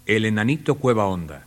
El enanito Cuevahonda.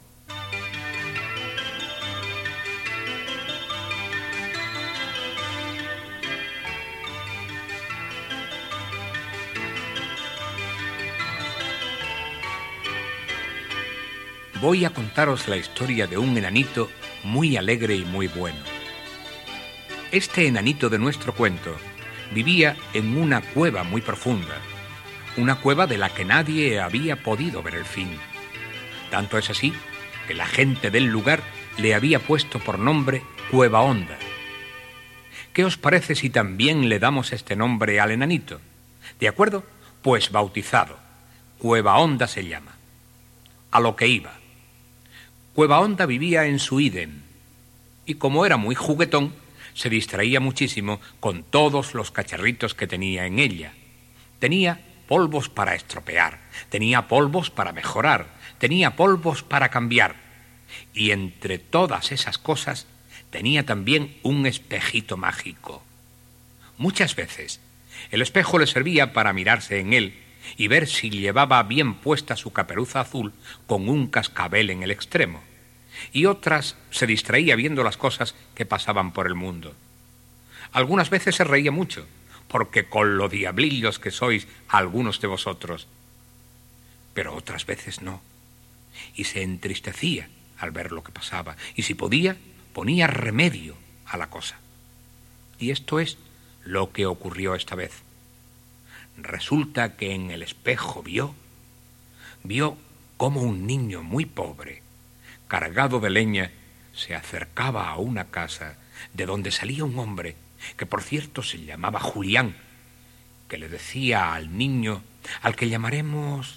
Voy a contaros la historia de un enanito muy alegre y muy bueno. Este enanito de nuestro cuento vivía en una cueva muy profunda, una cueva de la que nadie había podido ver el fin. Tanto es así que la gente del lugar le había puesto por nombre Cuevahonda. ¿Qué os parece si también le damos este nombre al enanito? ¿De acuerdo? Pues bautizado. Cuevahonda se llama. A lo que iba. Cuevahonda vivía en su ídem y como era muy juguetón, se distraía muchísimo con todos los cacharritos que tenía en ella. Tenía polvos para estropear, tenía polvos para mejorar, tenía polvos para cambiar. Y entre todas esas cosas tenía también un espejito mágico. Muchas veces el espejo le servía para mirarse en él y ver si llevaba bien puesta su caperuza azul con un cascabel en el extremo, y otras se distraía viendo las cosas que pasaban por el mundo. Algunas veces se reía mucho, porque con lo diablillos que sois algunos de vosotros, pero otras veces no, y se entristecía al ver lo que pasaba, y si podía, ponía remedio a la cosa. Y esto es lo que ocurrió esta vez. Resulta que en el espejo vio cómo un niño muy pobre, cargado de leña, se acercaba a una casa de donde salía un hombre, que por cierto se llamaba Julián, que le decía al niño, al que llamaremos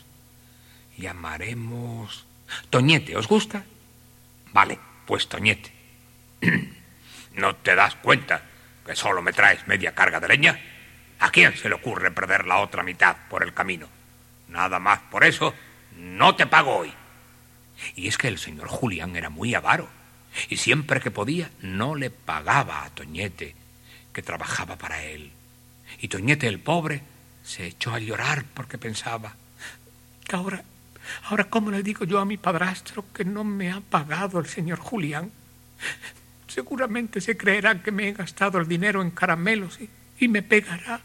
Toñete. ¿Os gusta? Vale, pues Toñete. ¿No te das cuenta que solo me traes media carga de leña? ¿A quién se le ocurre perder la otra mitad por el camino? Nada más por eso, no te pago hoy. Y es que el señor Julián era muy avaro, y siempre que podía no le pagaba a Toñete, que trabajaba para él. Y Toñete, el pobre, se echó a llorar porque pensaba, Ahora, ¿cómo le digo yo a mi padrastro que no me ha pagado el señor Julián? Seguramente se creerá que me he gastado el dinero en caramelos y me pegará.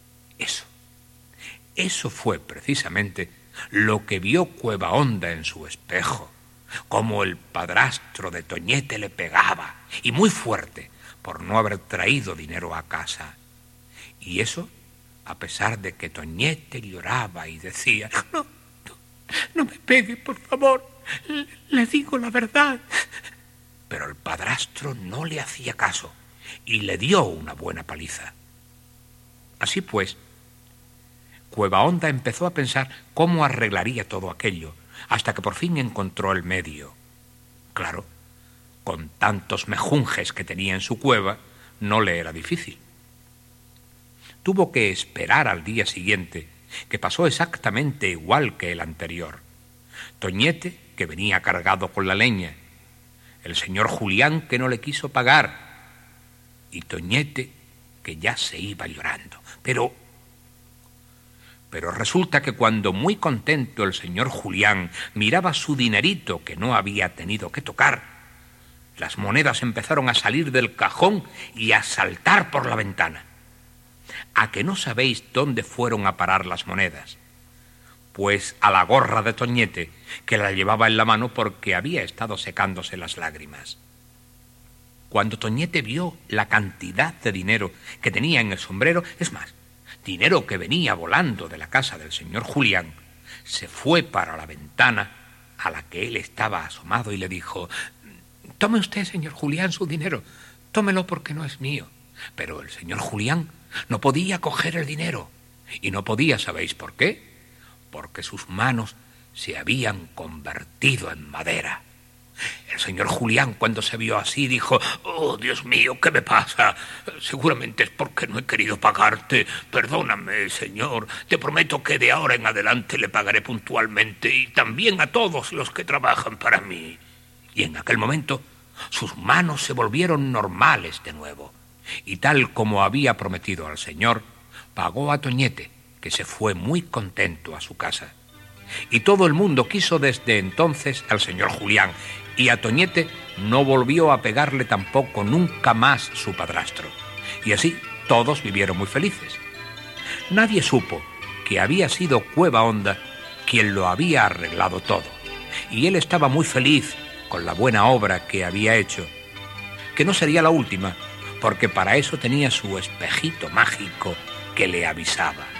Eso fue precisamente lo que vio Cuevahonda en su espejo, cómo el padrastro de Toñete le pegaba, y muy fuerte, por no haber traído dinero a casa. Y eso a pesar de que Toñete lloraba y decía, no me pegue, por favor, le digo la verdad. Pero el padrastro no le hacía caso y le dio una buena paliza. Así pues, Cuevahonda empezó a pensar cómo arreglaría todo aquello, hasta que por fin encontró el medio. Claro, con tantos mejunjes que tenía en su cueva, no le era difícil. Tuvo que esperar al día siguiente, que pasó exactamente igual que el anterior. Toñete, que venía cargado con la leña, el señor Julián, que no le quiso pagar, y Toñete, que ya se iba llorando. Pero resulta que cuando muy contento el señor Julián miraba su dinerito que no había tenido que tocar, las monedas empezaron a salir del cajón y a saltar por la ventana. ¿A que no sabéis dónde fueron a parar las monedas? Pues a la gorra de Toñete, que la llevaba en la mano porque había estado secándose las lágrimas. Cuando Toñete vio la cantidad de dinero que tenía en el sombrero, es más, dinero que venía volando de la casa del señor Julián, se fue para la ventana a la que él estaba asomado y le dijo, «Tome usted, señor Julián, su dinero, tómelo porque no es mío». Pero el señor Julián no podía coger el dinero. Y no podía, ¿sabéis por qué? Porque sus manos se habían convertido en madera. El señor Julián, cuando se vio así, dijo, «Oh, Dios mío, ¿qué me pasa? Seguramente es porque no he querido pagarte. Perdóname, señor. Te prometo que de ahora en adelante le pagaré puntualmente y también a todos los que trabajan para mí». Y en aquel momento sus manos se volvieron normales de nuevo. Y tal como había prometido al señor, pagó a Toñete, que se fue muy contento a su casa. Y todo el mundo quiso desde entonces al señor Julián, y a Toñete no volvió a pegarle tampoco nunca más su padrastro. Y así todos vivieron muy felices. Nadie supo que había sido Cueva Honda quien lo había arreglado todo, y él estaba muy feliz con la buena obra que había hecho, que no sería la última, porque para eso tenía su espejito mágico que le avisaba.